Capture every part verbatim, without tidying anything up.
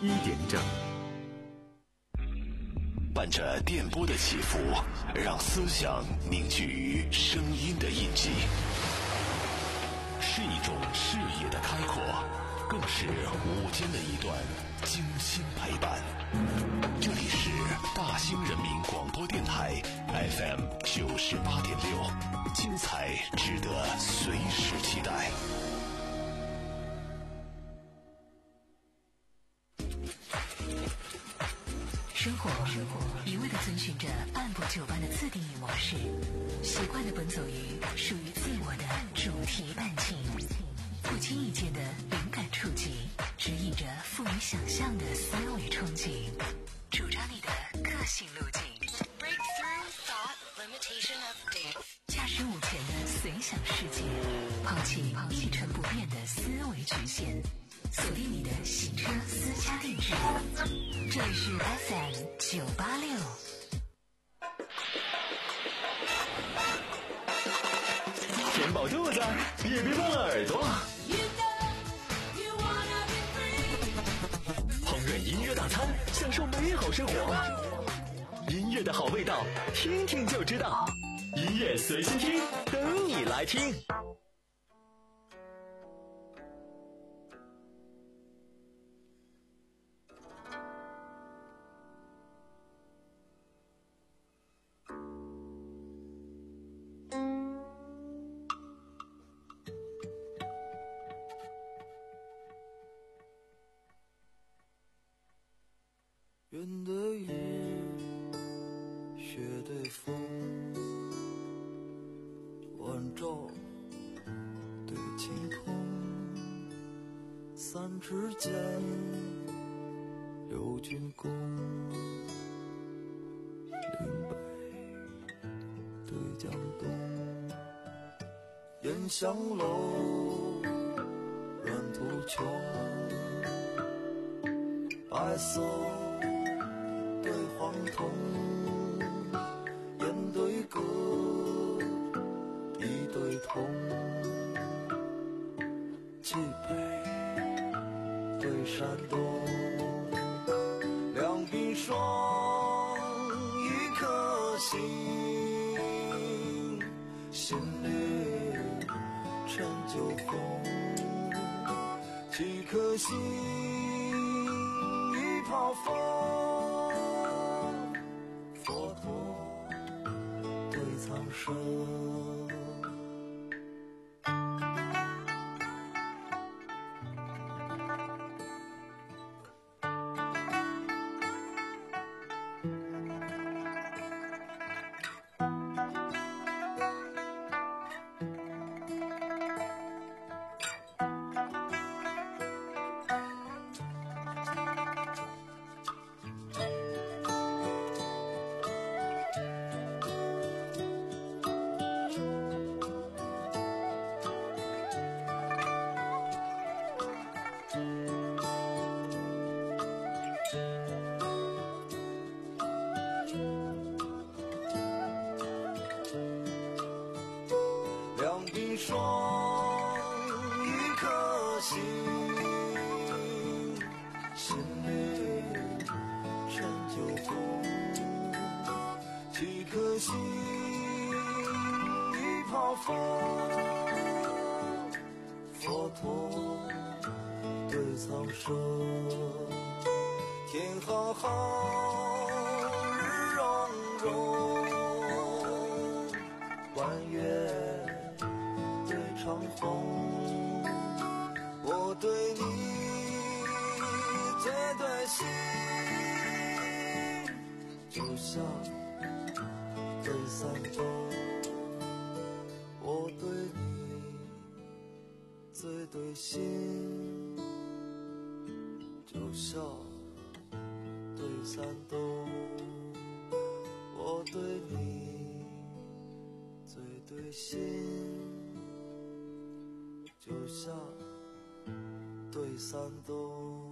一点整。 伴着电波的起伏，让思想凝聚于声音的印记，是一种视野的开阔，更是午间的一段精心陪伴。这里是大兴人民广播电台 F M 九十八点六，精彩值得随时期待。 生活一味地遵循着按部就班的自定义模式，习惯地奔走于属于自我的主题伴情，不经意间的灵感触及，指引着赋予想象的思维憧憬，主张你的个性路径。Breakthrough thought limitation of death， 驾驶午前的随想世界，抛弃一成不变的思维局限，锁定你的行车私家定制。这里是 F M 九八六。 填饱肚子，也别忘了耳朵。烹饪音乐大餐，享受美好生活。音乐的好味道，听听就知道。音乐随心听，等你来听。 云对雨，雪对风，晚照对晴空，三尺剑，六钧弓，岭北对江东，烟香楼，软土穷，白色对黄铜，烟对歌，一对铜，冀北对山东，两鬓霜，一颗心，心里陈旧风，几颗心，一泡风。佛陀对苍生，两鬓霜，一颗心，心里陈旧风，几颗心，一泡风，佛陀对苍生，天浩浩，日融融，弯月长虹，我对你最对心，就像对三冬，我对你最对心，就像对三冬，我对你最对心，就像对山东。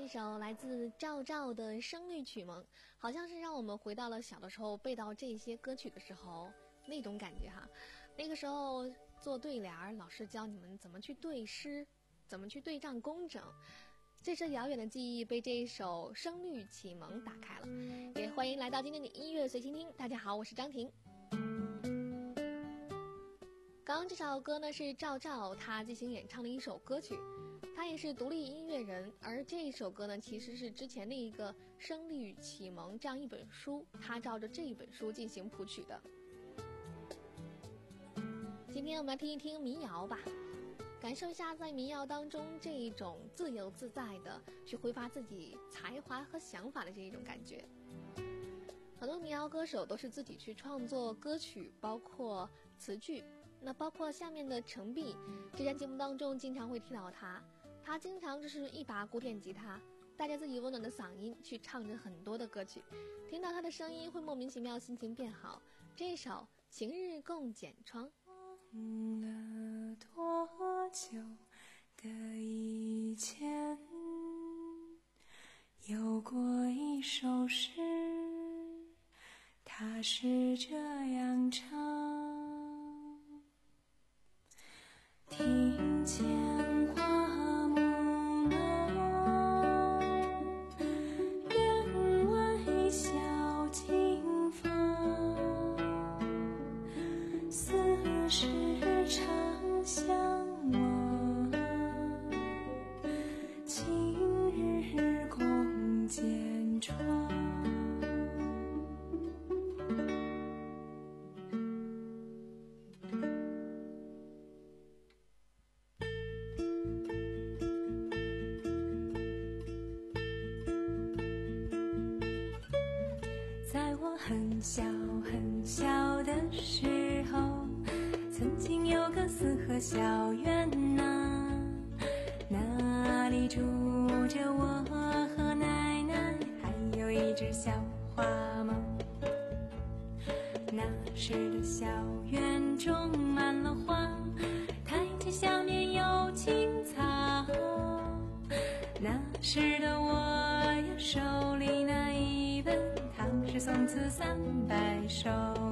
一首来自赵照的《声律启蒙》，好像是让我们回到了小的时候背到这些歌曲的时候那种感觉哈。那个时候做对联，老师教你们怎么去对诗，怎么去对仗工整。这些遥远的记忆被这一首《声律启蒙》打开了。也欢迎来到今天的音乐随心听，大家好，我是张婷。刚刚这首歌呢是赵照他即兴演唱的一首歌曲，他也是独立音乐人，而这一首歌呢其实是之前的一个《声律启蒙》这样一本书，他照着这一本书进行谱曲的。今天我们来听一听民谣吧，感受一下在民谣当中这一种自由自在的去挥发自己才华和想法的这一种感觉。很多民谣歌手都是自己去创作歌曲，包括词句，那包括下面的程璧，之前节目当中经常会听到他，他经常就是一把古典吉他，带着自己温暖的嗓音去唱着很多的歌曲，听到他的声音会莫名其妙心情变好。这一首《晴日共剪窗》。 忘了多久的以前，有过一首诗，它是这样唱：庭前花木浓，院外小径芳，似是长相望，晴日共剪窗。在我很小很小的时候，曾经有个四合小院呐，那里住着我和奶奶，还有一只小花猫。那时的小院种满了花，台阶下面有青草。那时的我呀，手里那一本《唐诗宋词三百首》。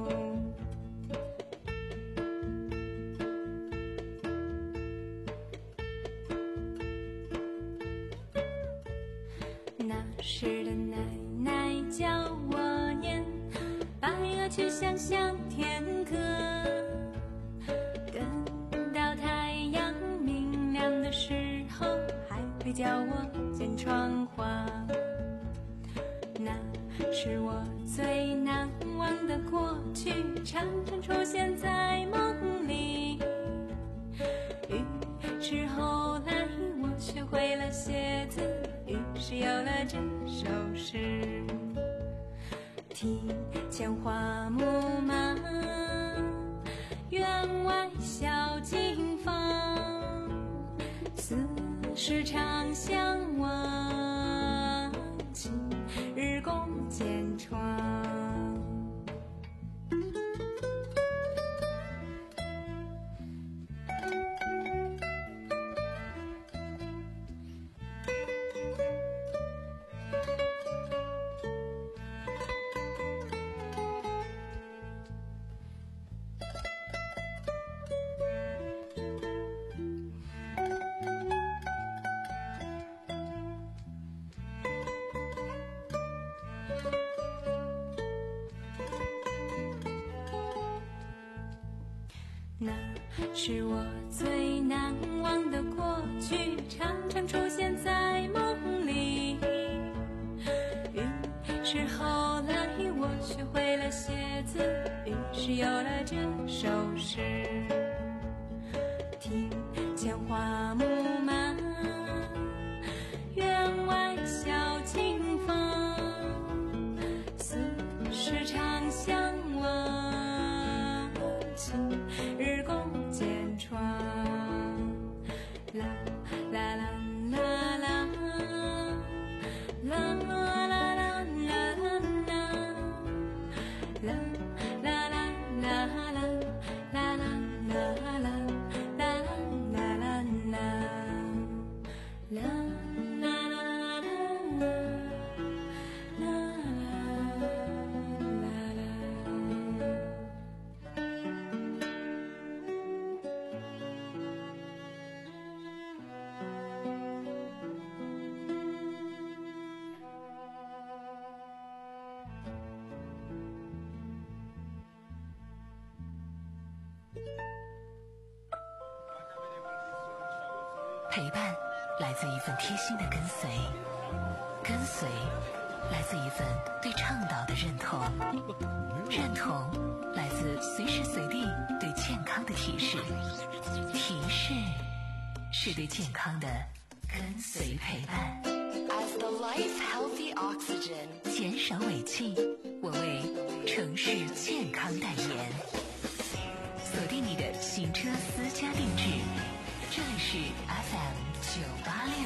那时的奶奶教我念白鹅曲项向天歌，等到太阳明亮的时候，还会教我剪窗花。那是我最难忘的过去，常常出现在梦里。于是后来我学会了写字，于是有了这首诗：庭前花木满，院外小径芳，似是长相望，晴日共剪窗。那是我最难忘的过去，常常出现在梦里。于是后来我学会了写字，于是有了这首诗：庭前花木满，院外小径芳，似是长相望，晴日共剪窗。啦啦啦啦啦啦啦啦啦啦啦啦啦啦啦啦啦。 陪伴来自一份贴心的跟随，跟随来自一份对倡导的认同，认同来自随时随地对健康的提示，提示是对健康的跟随陪伴。 As the lights healthy oxygen， 减少尾气，我为城市健康代言。锁定你的行车私家定制，这里是 F M 九八六。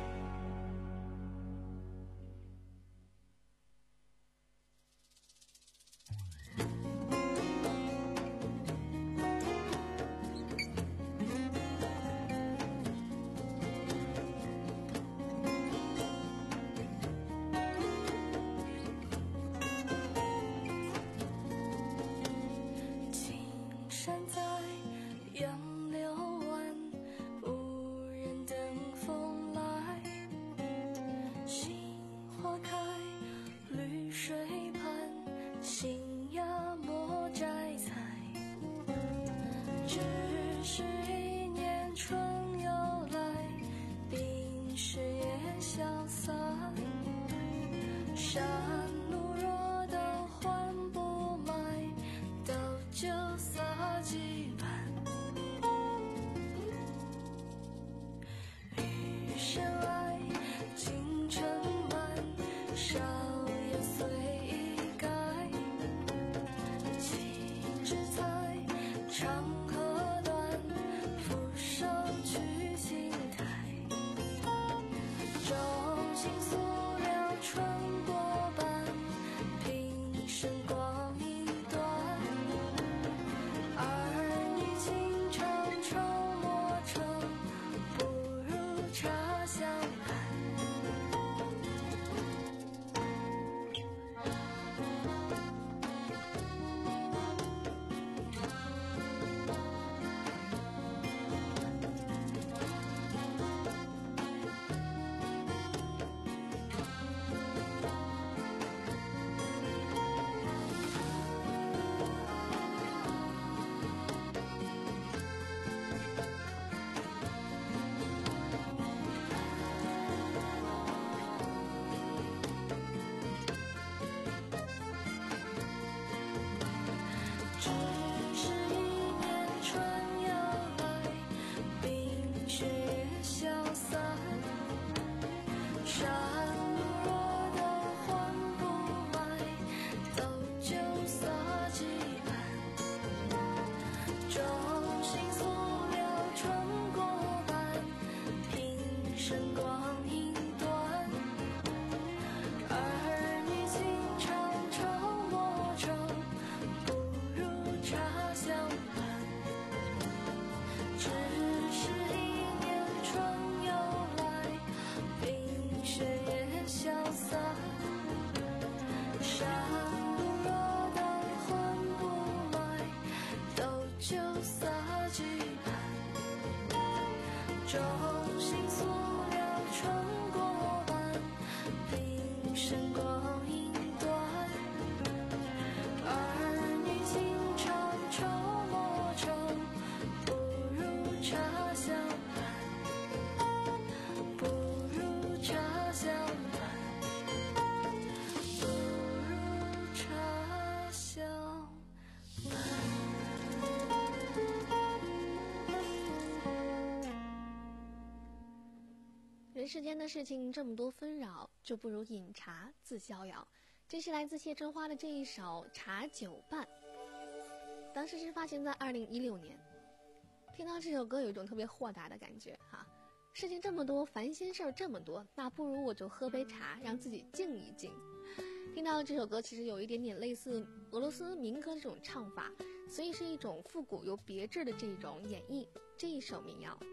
人世间的事情这么多纷扰，就不如饮茶自逍遥。这是来自谢春花的这一首《茶酒伴》，当时是发行在二零一六年。听到这首歌有一种特别豁达的感觉哈，事情这么多，烦心事儿这么多，那不如我就喝杯茶，让自己静一静。听到这首歌其实有一点点类似俄罗斯民歌这种唱法，所以是一种复古又别致的这种演绎这一首民谣。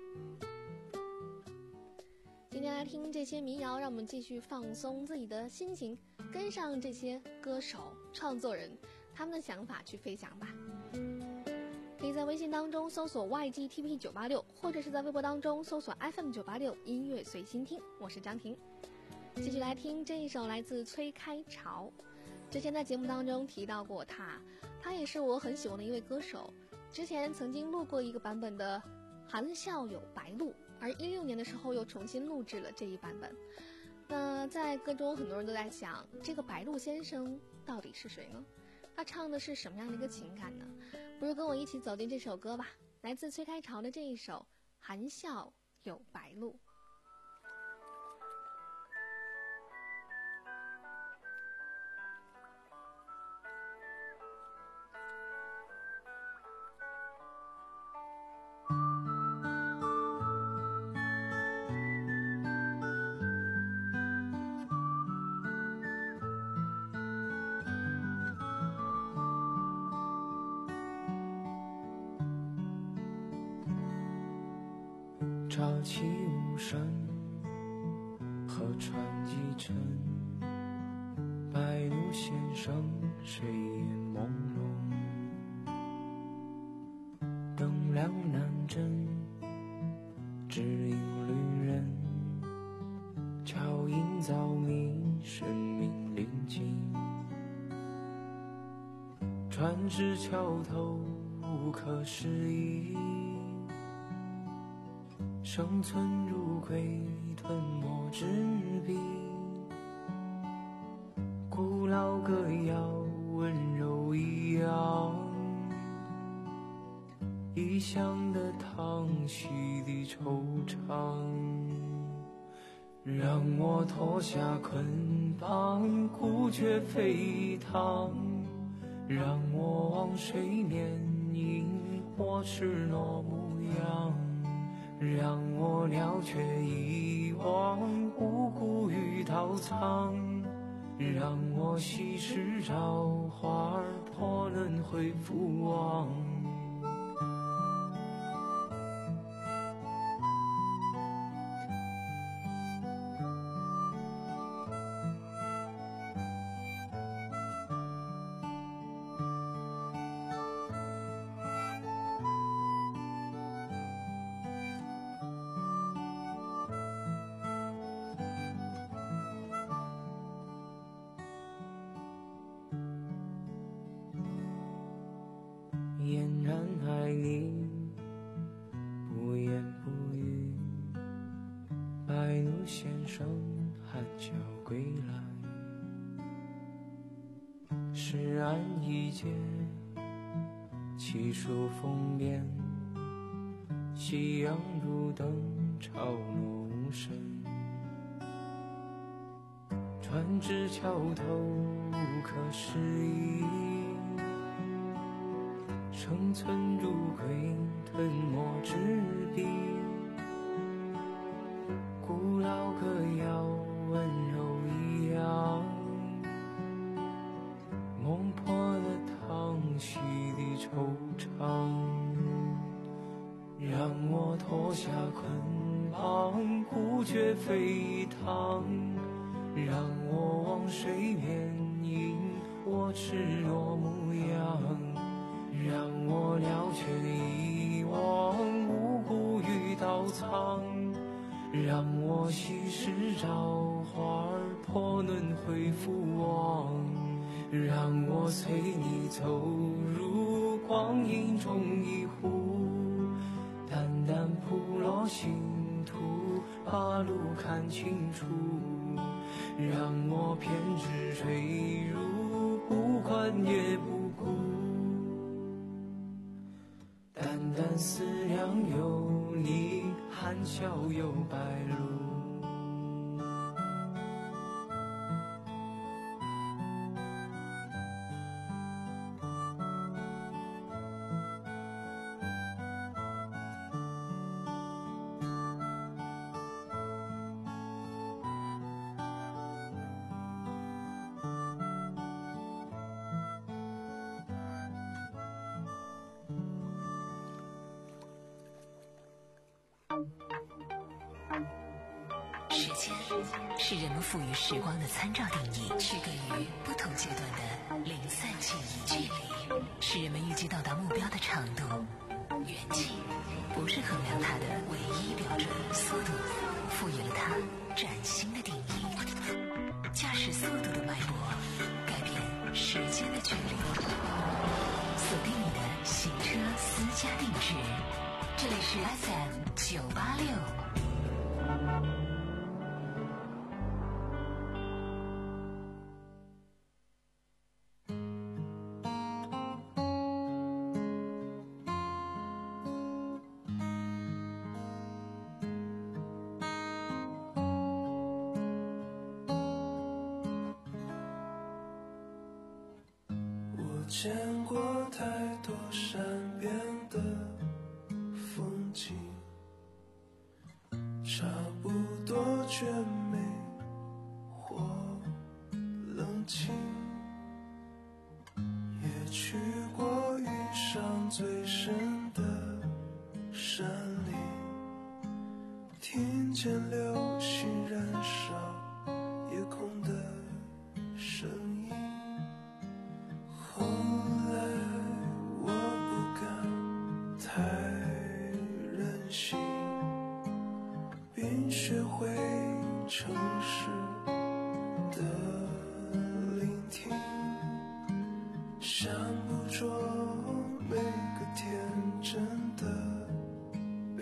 今天来听这些民谣，让我们继续放松自己的心情，跟上这些歌手创作人他们的想法去飞翔吧。可以在微信当中搜索 Y G T P 九八六， 或者是在微博当中搜索 F M 九八六音乐随心听。我是张婷，继续来听这一首来自崔开潮。之前在节目当中提到过他，他也是我很喜欢的一位歌手。之前曾经录过一个版本的《含笑有白鹭》， 而一六年的时候又重新录制了这一版本。那在歌中很多人都在想，这个白鹿先生到底是谁呢？他唱的是什么样的一个情感呢？不如跟我一起走进这首歌吧，来自崔开潮的这一首《含笑有白鹿》。 乍起无声，河船几沉，白鹭先生睡眼朦胧，灯亮南针，只引旅人，桥影早迷，生命临近，船至桥头无可思议，生存如鬼，吞没纸笔，古老歌谣温柔一样，异乡的叹息的惆怅，让我脱下捆绑，孤绝飞腾，让我往水面迎我赤裸模样，让我了却遗忘无辜与刀藏，让我稀释朝花破轮回复往。俨然爱你，不言不语，白鹭先生含笑归来，诗案一节，气数风边，夕阳如灯，潮落无声，船至桥头无可思议，生存如鬼，吞没纸笔，古老歌谣温柔一样，梦破了叹息的惆怅，让我脱下捆绑，孤绝飞腾，让我往水面迎我赤裸模样，让我了却遗忘无辜与刀藏，让我稀释朝花破轮回复往，让我随你走入光阴中一壶，淡淡铺落星途，把路看清楚，让我偏执坠入，不管也不顾，淡淡思量有你，含笑有白鹭。 时间是人们赋予时光的参照定义，区隔于不同阶段的零散记忆。距离是人们预计到达目标的长度，远近不是衡量它的唯一标准，速度赋予了它崭新的定义。驾驶速度的脉搏改变时间的距离。锁定你的行车私家定制，这里是 F M 九八六。 见过太多善变的风景，差不多绝美或冷清，也去过云上最深的山里，听见流星燃烧夜空的声音。后来我不敢太任性，并学会诚实的聆听，想捕捉每个天真的背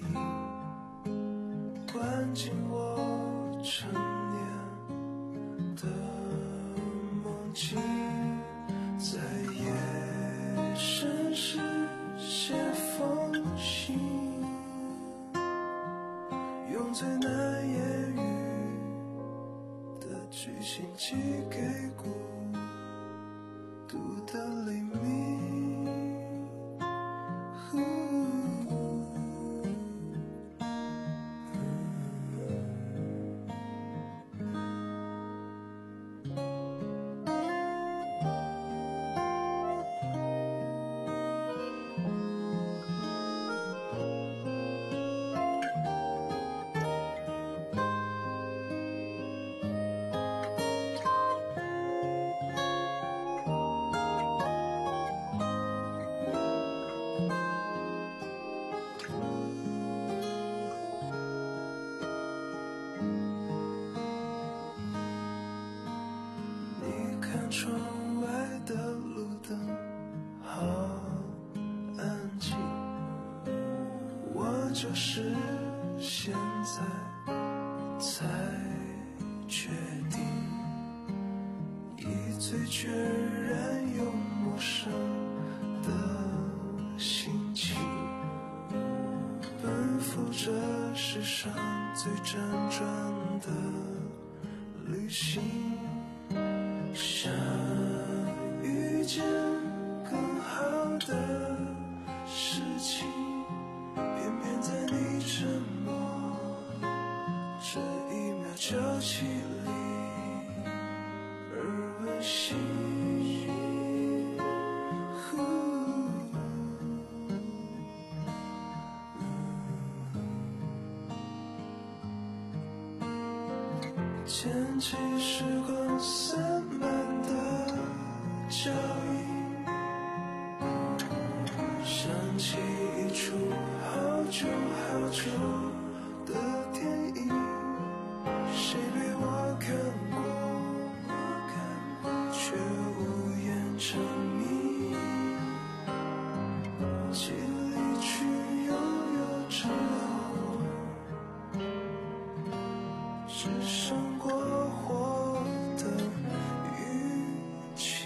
影，关进我成年的梦境，在夜深时写封信，用最难言喻的剧情寄给孤独的黎明。窗外的路灯好安静，我就是现在才确定，一醉决然又陌生的心情，奔赴这世上最辗转的旅行，想遇见更好的事情，偏偏在你沉默这一秒交集里而温馨。捡起时光散漫的脚印，想起一出好久好久的电影，谁被我看过，却无言成谜，记离去悠悠之后，只剩过火的语气。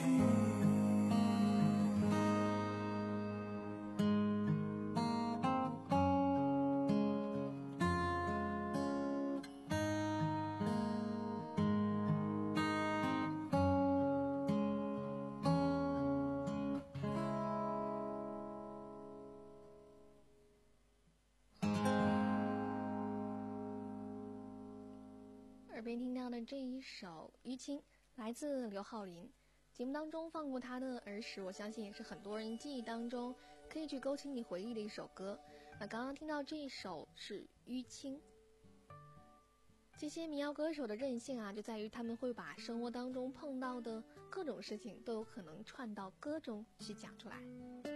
耳边听到的这一首《淤青》来自刘浩霖，节目当中放过他的儿时，我相信也是很多人记忆当中可以去勾起你回忆的一首歌。那刚刚听到这一首是《淤青》。这些民谣歌手的韧性啊，就在于他们会把生活当中碰到的各种事情都有可能串到歌中去讲出来。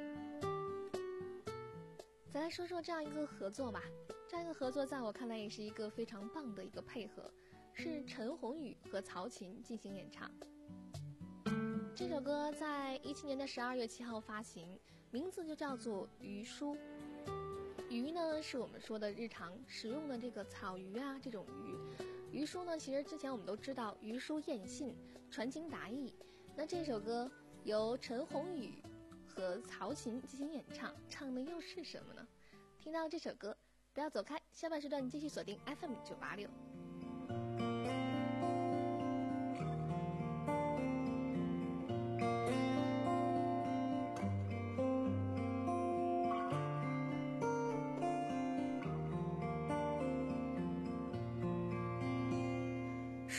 再来说说这样一个合作吧，这样一个合作在我看来也是一个非常棒的一个配合，是陈鸿宇和曹琴进行演唱。这首歌在一七年的十二月七号发行，名字就叫做《鱼书》。鱼呢是我们说的日常食用的这个草鱼啊，这种鱼。鱼书呢，其实之前我们都知道鱼书雁信，传情达意。那这首歌由陈鸿宇和曹琴进行演唱，唱的又是什么呢？听到这首歌不要走开，下半时段继续锁定 F M 九八六。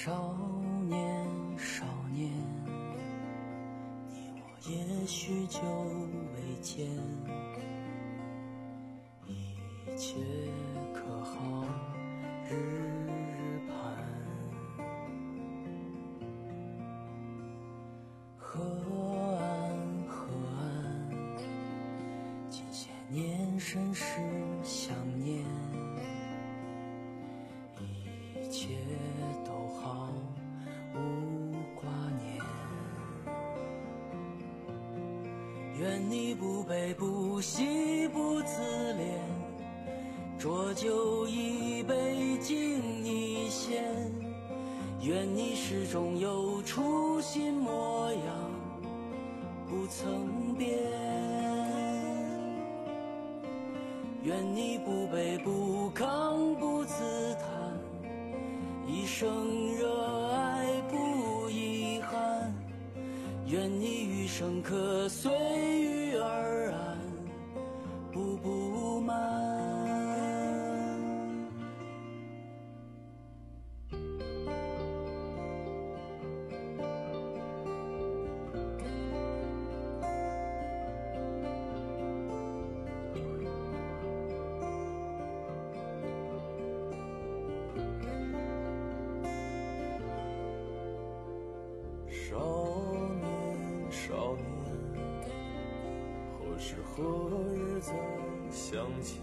少年少年，你我也许久未见，一切可好日日盼。河岸河岸，近些年甚是想念，一切都好无挂念。愿你不悲不喜不自怜，浊酒一杯敬你先。愿你始终有初心模样，不曾变。愿你不卑不亢不自叹，一生热爱不遗憾。愿你余生可随遇而安，不不满。少年少年，何时何日再相见？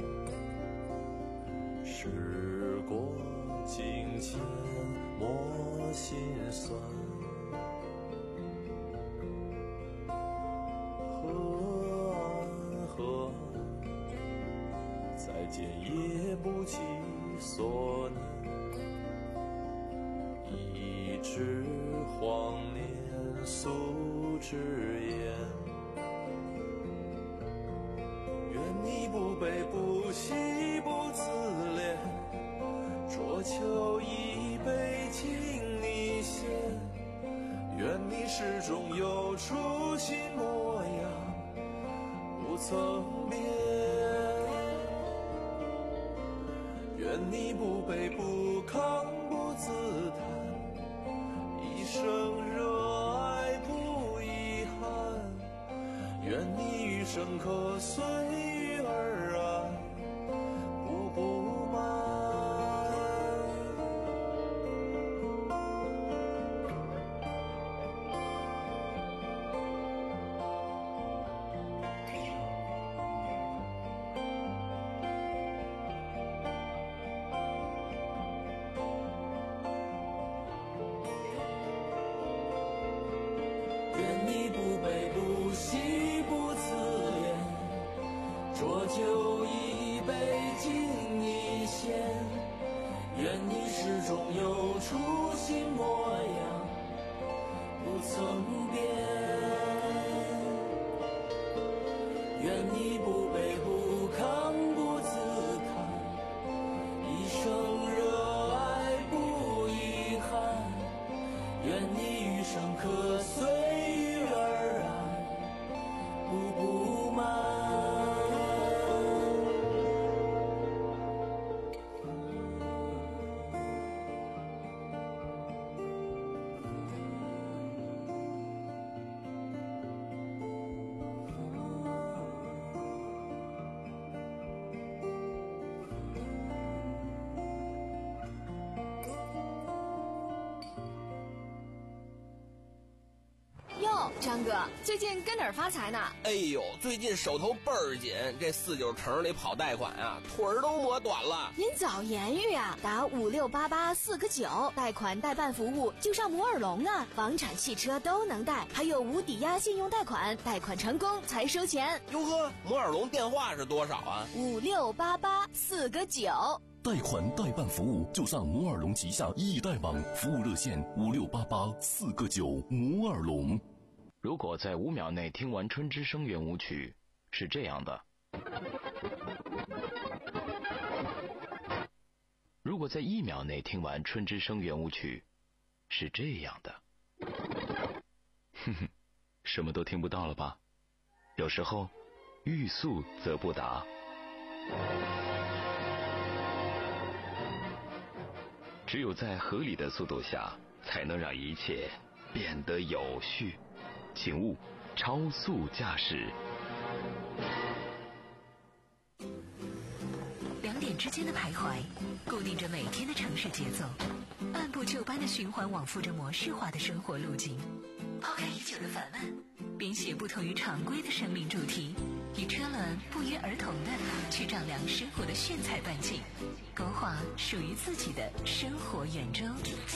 时过境迁，莫心酸。河岸河岸，再见也不及所念。一枝黄连素之言，愿你不悲不喜不自怜，浊酒一杯敬你先。愿你始终有初心模样，不曾变。愿你不卑不亢不自叹，一生热爱不遗憾。愿你余生可随遇而安，不不满。愿你不卑不喜不自怜，浊酒一杯敬你先。愿你始终有初心模样，不曾变。愿你不卑不亢不自叹，一生热爱不遗憾。愿你余生可随遇而安，不不满。 哟，张哥，最近跟哪儿发财呢？ 哎呦，最近手头倍儿紧，这四九城里跑贷款啊，腿儿都磨短了。 您早言语啊，打五六八八四个九，贷款代办服务就上摩尔龙啊，房产、汽车都能贷，还有无抵押信用贷款，贷款成功才收钱。 哟呵，摩尔龙电话是多少啊？ 五六八八四个九。 贷款代办服务就上摩尔龙旗下易贷网，服务热线五六八八四个九。摩尔龙。 如果在五秒内听完春之声圆舞曲，是这样的；如果在一秒内听完春之声圆舞曲，是这样的。哼哼，什么都听不到了吧？有时候，欲速则不达。 只有在合理的速度下，才能让一切变得有序。请勿超速驾驶。 两点之间的徘徊，固定着每天的城市节奏，按部就班的循环往复着模式化的生活路径。抛开已久的烦闷，编写不同于常规的生命主题，与车轮不约而同的去丈量生活的炫彩半径，勾画属于自己的生活圆周。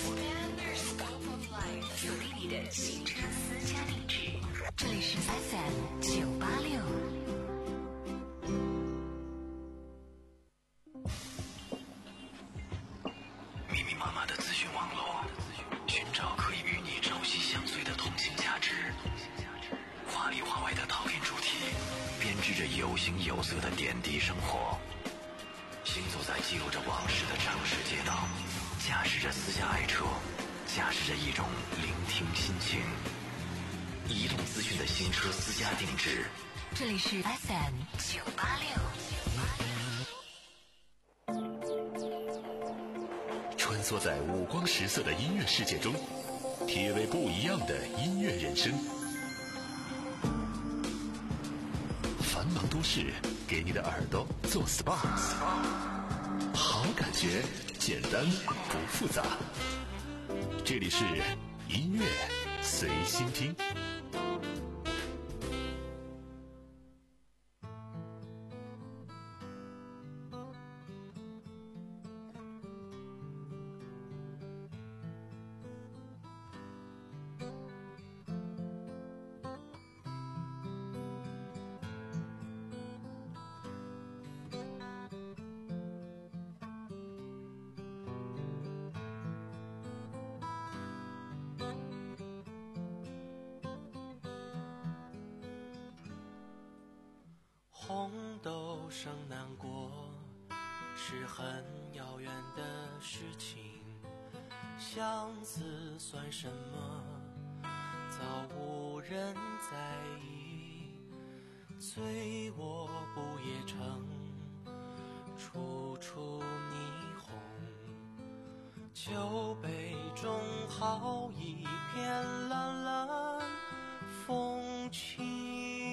锁定你的新车私家定制，这里是 F M 九八六。 密密麻麻的资讯网络，寻找可以与你朝夕相随的同性价值。华里华外的陶片主题，编织着有形有色的点滴生活。行走在记录着往事的城市街道，驾驶着私家爱车，驾驶着一种聆听心情。移动资讯的新车私家定制， 这里是 F M 九八六。 穿梭在五光十色的音乐世界中，体味不一样的音乐人生。繁忙都市，给你的耳朵做 S P A， 好感觉，简单不复杂。这里是音乐随心听。 红豆生南国是很遥远的事情，相思算什么？早无人在意。醉卧不夜城，处处霓虹。酒杯中好一片蓝蓝风轻。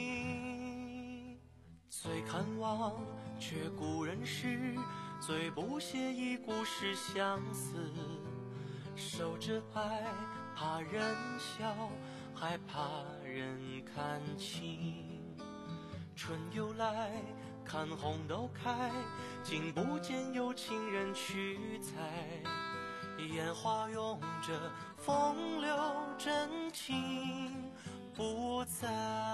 最看望却故人诗，最不屑一顾是相思。守着爱怕人笑，害怕人看清。春又来看红豆开，竟不见有情人去采。烟花拥着风流真情不在。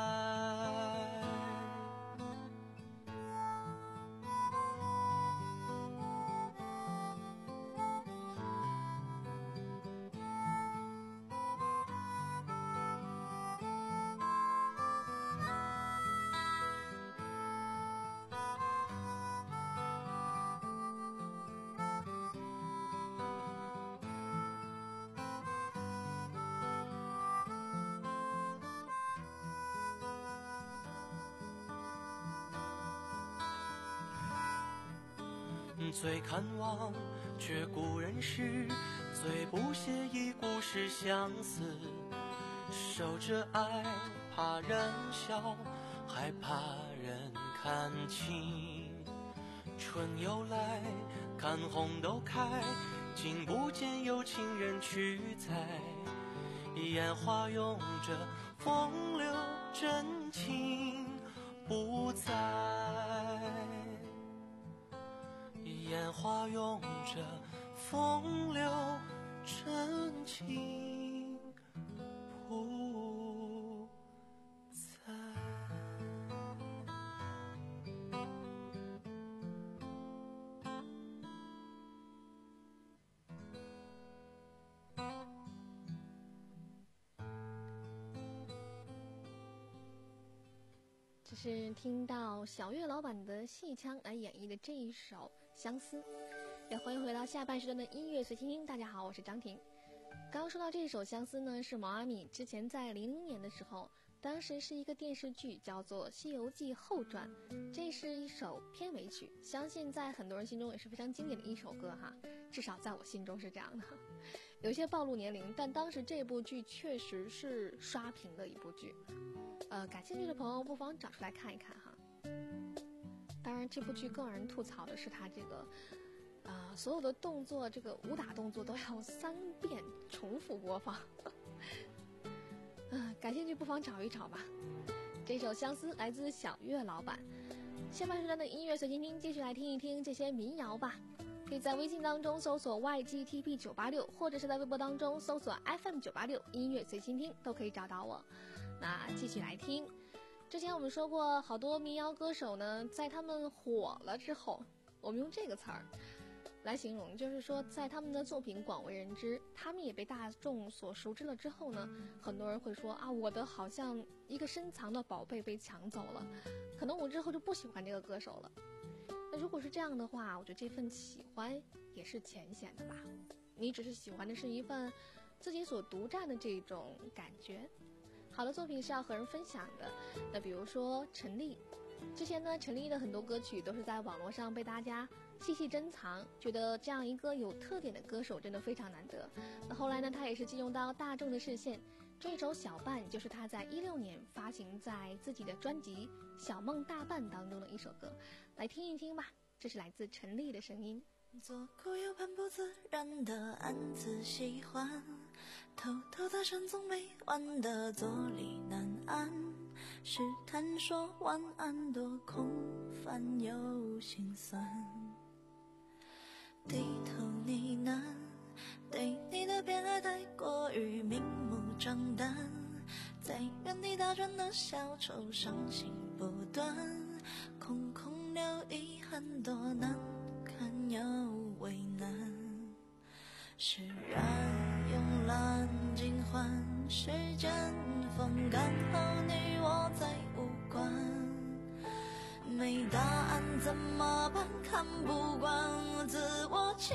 最看望却故人诗，最不屑一顾是相思。守着爱怕人笑，害怕人看清。春又来看红豆开，竟不见有情人去采。烟花拥着风流真情不在。烟花拥着风流真情不在。 这是听到小岳老板的戏腔来演绎的这一首相思。也欢迎回到下半时段的音乐随心听。大家好，我是张婷。刚刚说到这首相思呢，是毛阿敏之前在零零年的时候，当时是一个电视剧叫做《西游记后传》，这是一首片尾曲，相信在很多人心中也是非常经典的一首歌哈。 至少在我心中是这样的。有些暴露年龄，但当时这部剧确实是刷屏的一部剧。呃，感兴趣的朋友不妨找出来看一看哈。当然，这部剧更让人吐槽的是它这个，呃，所有的动作，这个武打动作都要三遍重复播放。嗯、呃，感兴趣不妨找一找吧。这首《相思》来自小月老板。下半时段的音乐随心听，继续来听一听这些民谣吧。可以在微信当中搜索 Y G T P 九八六，或者是在微博当中搜索 F M 九八六音乐随心听，都可以找到我。那继续来听。之前我们说过，好多民谣歌手呢，在他们火了之后，我们用这个词儿来形容，就是说在他们的作品广为人知，他们也被大众所熟知了之后呢，很多人会说啊，我的好像一个深藏的宝贝被抢走了，可能我之后就不喜欢这个歌手了。那如果是这样的话，我觉得这份喜欢也是浅显的吧，你只是喜欢的是一份自己所独占的这种感觉。好的作品是要和人分享的。那比如说陈粒，之前呢陈粒的很多歌曲都是在网络上被大家细细珍藏，觉得这样一个有特点的歌手真的非常难得。那后来呢，他也是进入到大众的视线，这首小半就是他在一六年发行在自己的专辑《小梦大半》当中的一首歌，来听一听吧。这是来自陈粒的声音。 左顾右盼不自然的暗自喜欢，偷偷的深总没完的坐立难安，试探说晚安多空泛又心酸，低头呢喃，对你的偏爱太过于明目张胆，在原地打转的小丑伤心不断，空空留遗憾多难看又为难，释然慵懒尽欢，时间风干后你我再无关，没答案怎么办？看不惯自我欺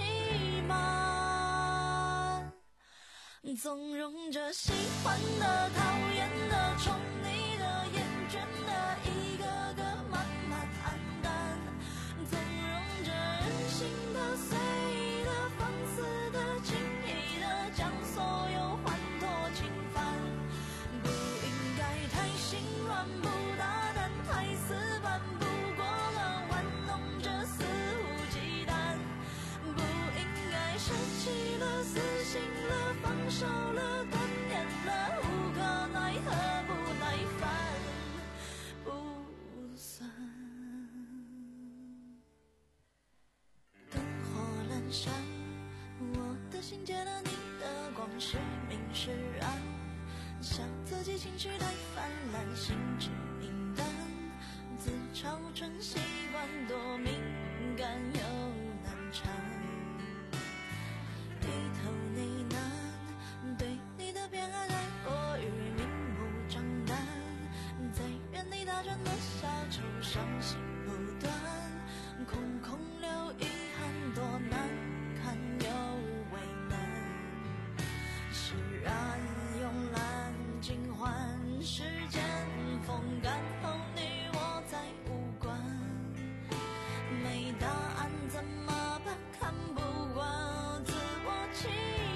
瞒，纵容着喜欢的、讨厌的、宠你的、厌倦的，一个个慢慢黯淡，纵容着任性的、随意的、放肆的、轻易的，将所有欢脱侵犯，不应该太心软，不大胆，太死板，不过了玩弄着肆无忌惮，不应该舍弃了、死心了、放手了、断念了，无可奈何，不耐烦，不算。灯火阑珊，我的心借了你的光，是明是暗，笑自己情绪太泛滥，心智明淡，自嘲成习惯，多敏感又难缠，低头呢喃，对你的偏爱太过于明目张胆，在原地打转的小丑伤心不断，空空留遗憾多难看又为难，释然慵懒尽欢，时间风干后你我再无关，没答案怎么办？看不惯自我欺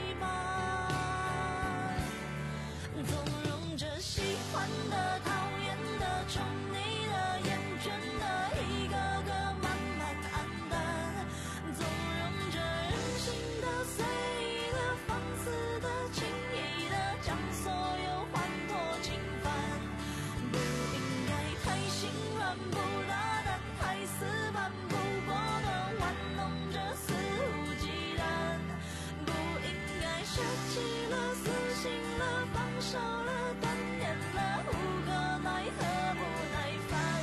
瞒，纵容着喜欢的、讨厌的、宠你的、厌倦的，一个个慢慢黯淡，纵容着任性的、随意的、放肆的、轻易的，将所有欢脱侵犯，不应该太心软，不大胆，太死板，不过的玩弄着肆无忌惮，不应该舍弃了、死心了、放手了、断念了，无可奈何，不耐烦。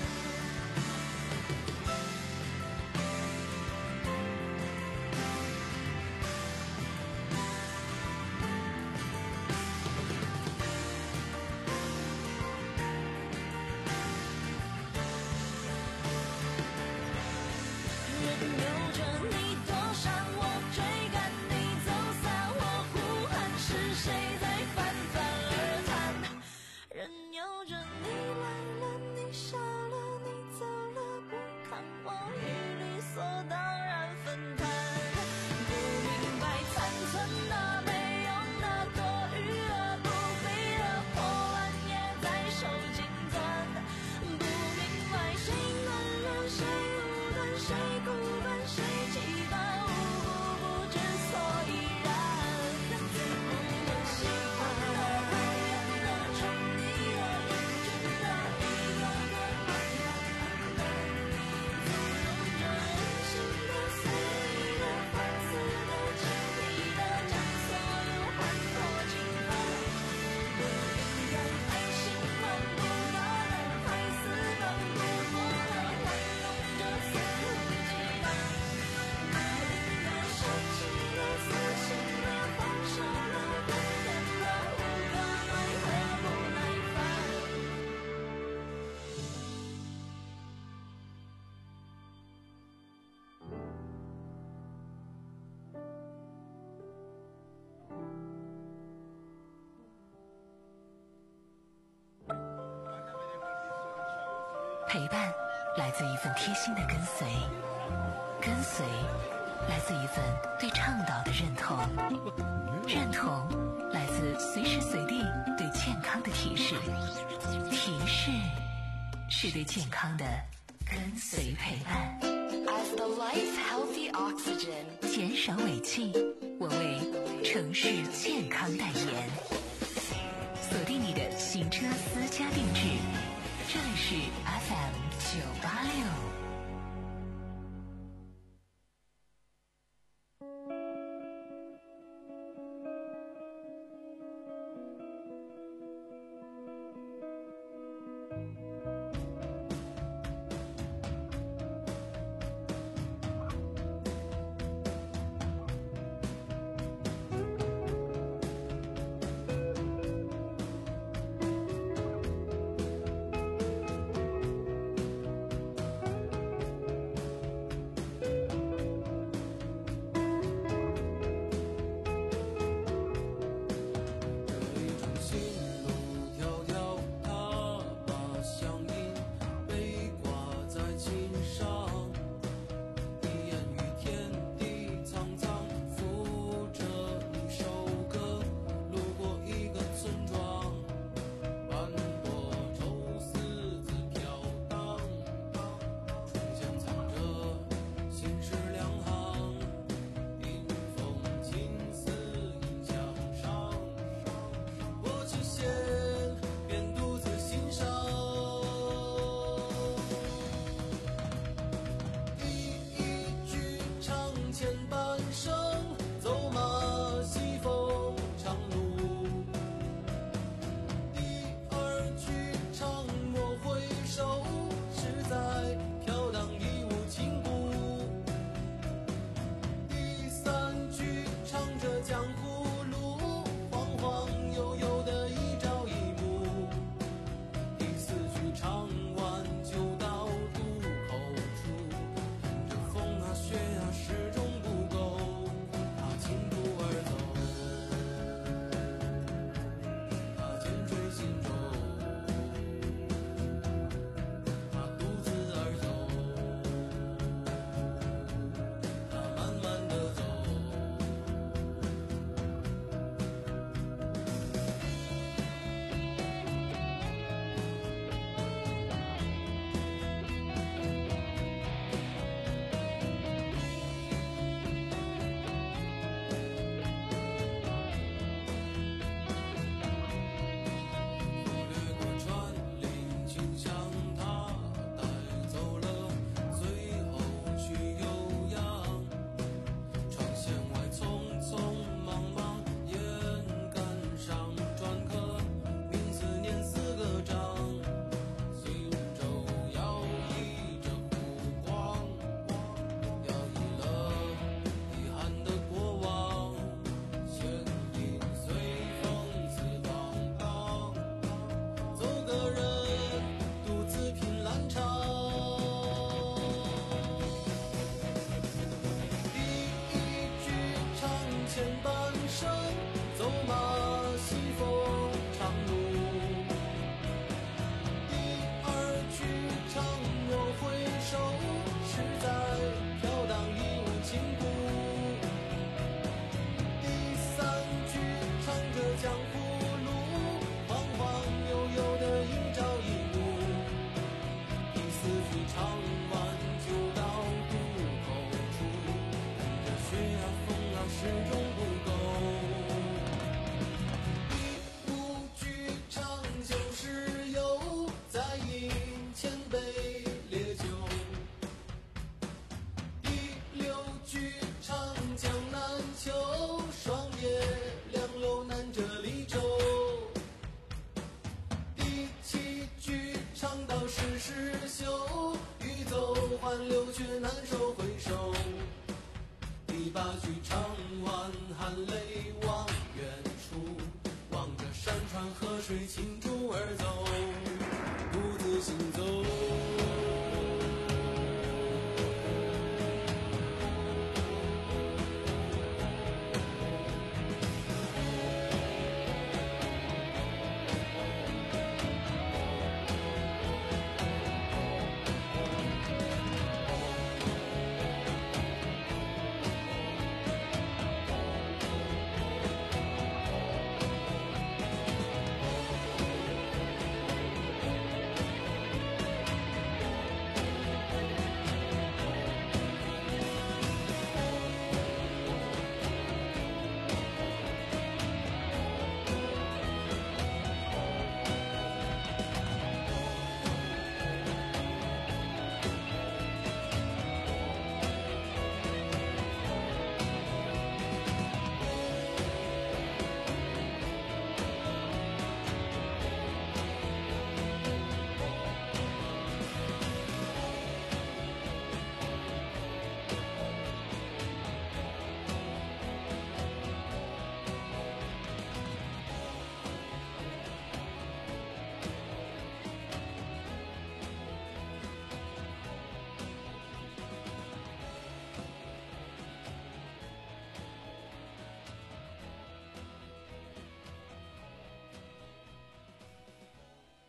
任由着你躲闪，我追赶你走散，我呼喊，是谁在泛泛而谈？任由着你来了，你笑了，你走了，不看我与理所当然分摊，不陪伴来自一份贴心的跟随，跟随来自一份对倡导的认同，认同来自随时随地对健康的提示，提示是对健康的跟随陪伴。 As the life's healthy oxygen， 减少尾气，我为城市健康代言。锁定你的行车私家定制，这里是 F M 九八六。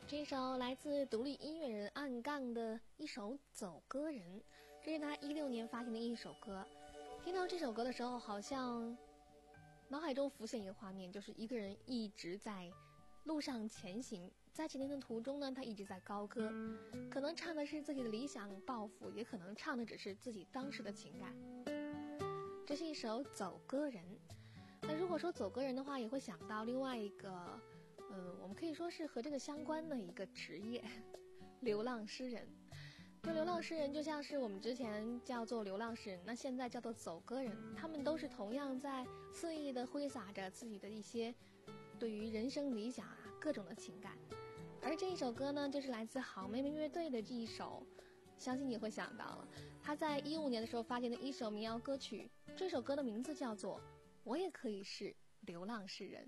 这首来自独立音乐人暗杠的一首《走歌人》，这是他一六年发行的一首歌。听到这首歌的时候，好像脑海中浮现一个画面，就是一个人一直在路上前行，在前行的途中呢，他一直在高歌，可能唱的是自己的理想抱负，也可能唱的只是自己当时的情感。这是一首走歌人。那如果说走歌人的话，也会想到另外一个嗯，我们可以说是和这个相关的一个职业，流浪诗人。这流浪诗人就像是我们之前叫做流浪诗人，那现在叫做走歌人，他们都是同样在肆意的挥洒着自己的一些对于人生理想啊各种的情感。而这一首歌呢，就是来自好妹妹乐队的这一首，相信你会想到了，他在一五年的时候发行的一首民谣歌曲，这首歌的名字叫做《我也可以是流浪诗人》。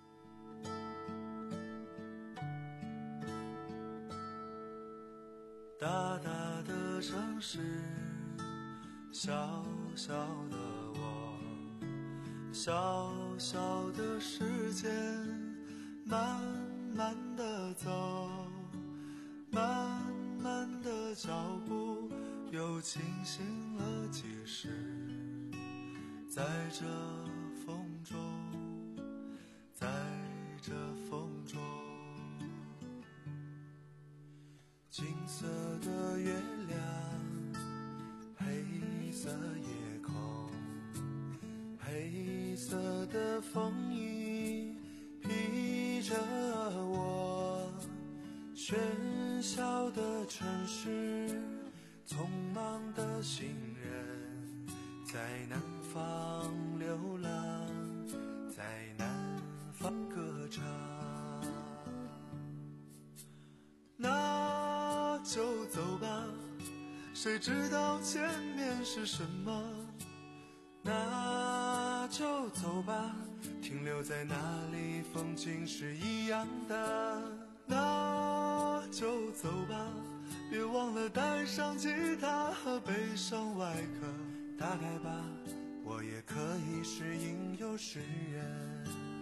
大大的城市，小小的我，小小的时间，慢慢的走，慢慢的脚步又清醒了几时，在这风中，在这风中，金色的月亮，黑色夜空，黑色的风衣披着我，喧嚣的城市，匆忙的行人，在南方流浪，在南方歌唱。那就走吧，谁知道前面是什么？那就走吧，停留在那里风景是一样的。那就走吧，别忘了带上吉他和悲伤外壳。大概吧，我也可以是吟游诗人，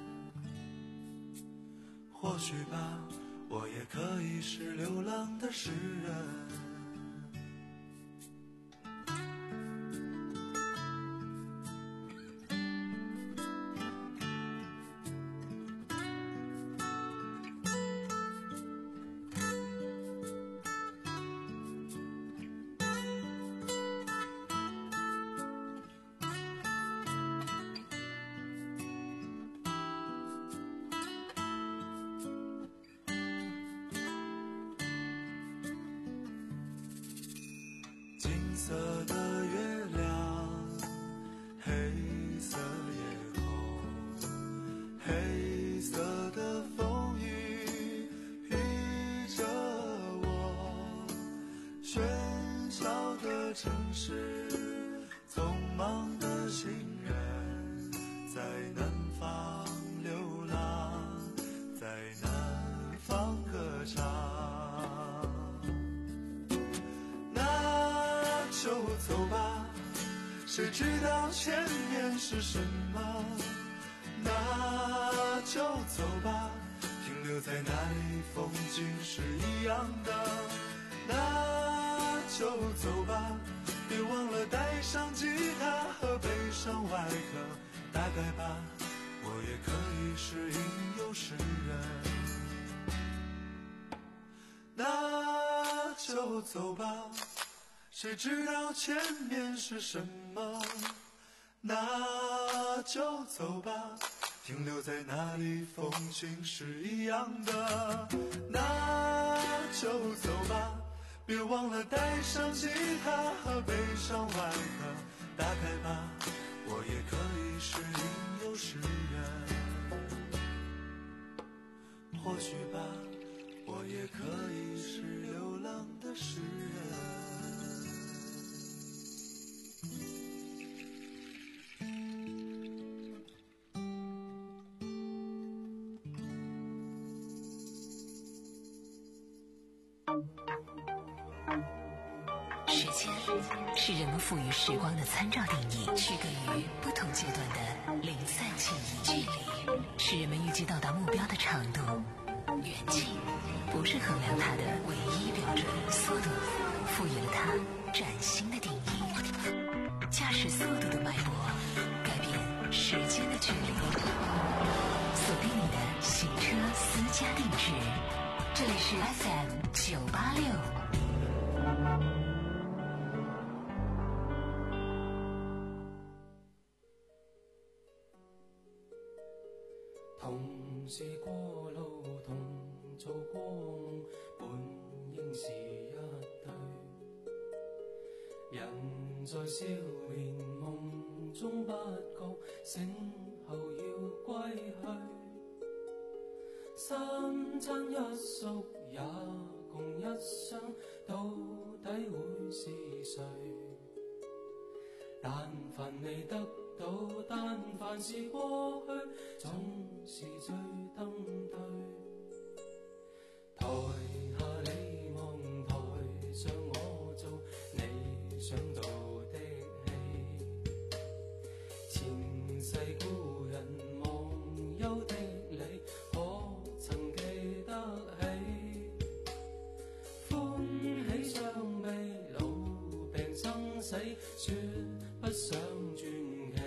或许吧，我也可以是流浪的诗人。金色的月亮，黑色夜空，黑色的风雨披着我，喧嚣的城市，匆忙的行人，在南方流浪，在南方歌唱。就走吧，谁知道前面是什么？那就走吧，停留在那里风景是一样的。那就走吧，别忘了带上吉他和悲伤外壳。大概吧，我也可以是吟游诗人。那就走吧，谁知道前面是什么？那就走吧，停留在那里风景是一样的。那就走吧，别忘了带上吉他和悲伤外壳。大概吧，我也可以是吟游诗人，或许吧，我也可以是流浪的诗人。 时间是人们赋予时光的参照定义，区隔于不同阶段的零散记忆。距离是人们预计到达目标的长度。 远近不是衡量它的唯一标准，速度赋予了它崭新的定义。驾驶速度的脉搏，改变时间的距离。锁定你的行车私家定制，这里是 F M 九八六。 同是過路，同做過夢，本應是一對。人在少年夢中不覺，醒後要歸去。三餐一宿也共一雙，到底會是誰？但凡未得到，但凡是過去，總是最登對。台下你望，台上我做你想做的戲。前世故人忘憂的你，可曾記得起？歡喜傷悲老病生死，說不想傳奇。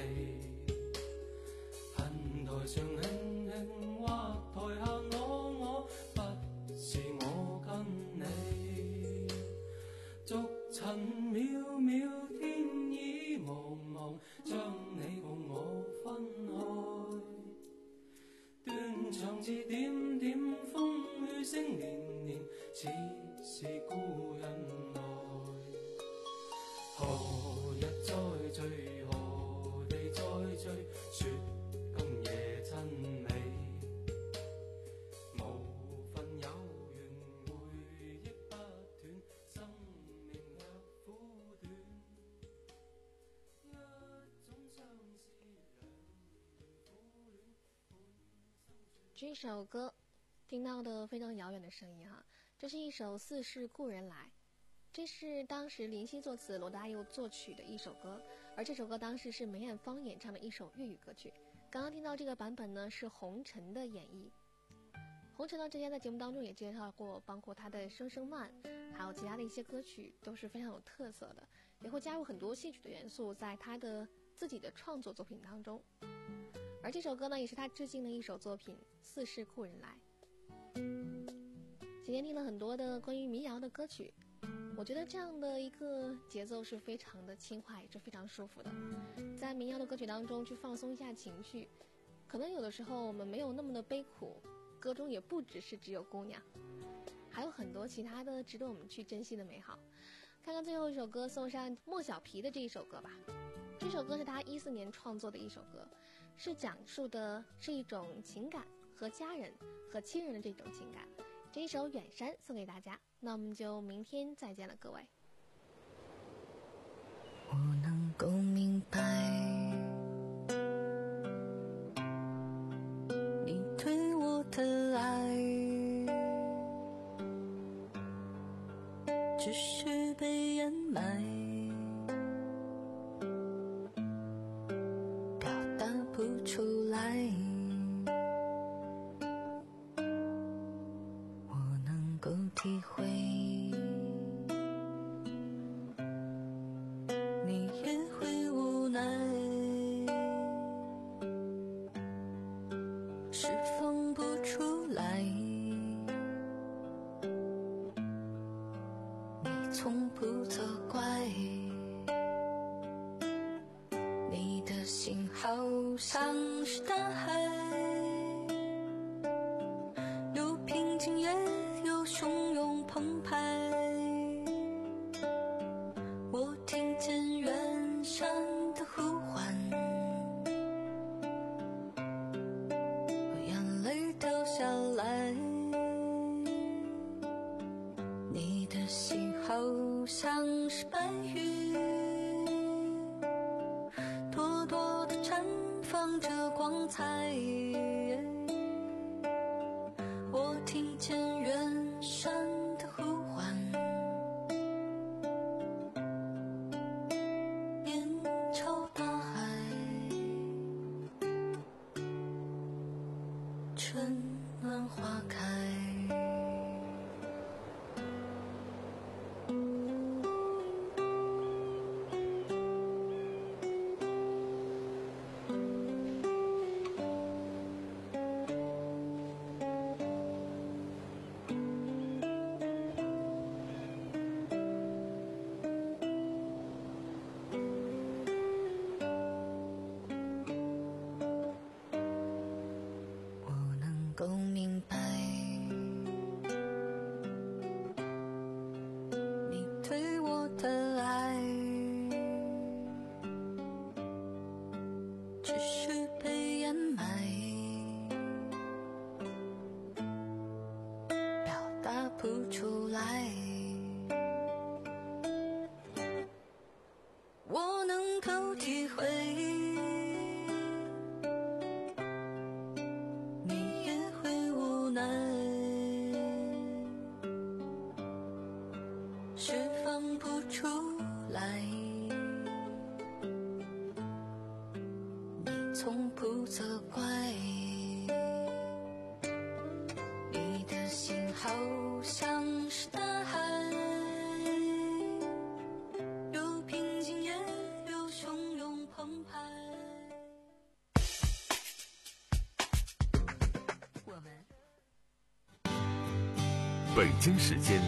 恨台上輕輕，或台下我我，不是我跟你。逐塵渺渺，天意茫茫，將你共我分開。斷腸字點點，風雨聲連連，似是故人來。何日再聚，何地再聚，說今夜真美。無份有緣，回憶不斷，生命若苦短。一種相思，兩段苦戀。 这首歌听到的非常遥远的声音哈，这是一首《似是故人来》。这是当时林夕作词，罗大佑作曲的一首歌，而这首歌当时是梅艳芳演唱的一首粤语歌曲。刚刚听到这个版本呢，是红尘的演绎。红尘呢，之前在节目当中也介绍过，包括他的《声声慢》，还有其他的一些歌曲都是非常有特色的，也会加入很多戏曲的元素在他的自己的创作作品当中。而这首歌呢，也是他致敬的一首作品《似是故人来》。今天听了很多的关于民谣的歌曲，我觉得这样的一个节奏是非常的轻快，也是非常舒服的。在民谣的歌曲当中去放松一下情绪，可能有的时候我们没有那么的悲苦，歌中也不只是只有姑娘，还有很多其他的值得我们去珍惜的美好。看看最后一首歌，送上莫小皮的这一首歌吧。这首歌是他一四年创作的一首歌，是讲述的是一种情感，和家人和亲人的这种情感。这一首《远山》送给大家，那我们就明天再见了，各位。 我能够明白你对我的爱，只是被掩埋，表达不出来。体会你也会无奈，释放不出来，你从不责怪，你的心好像是大海，有平静也有汹涌澎湃，我听见远山的呼唤，我眼泪掉下来，你的心好像是白云，朵朵的绽放着光彩，我听见远山的呼唤，面朝大海，春暖花开。 想不出来，你从不责怪，你的心好像是大海，有平静也有汹涌澎湃。 北京时间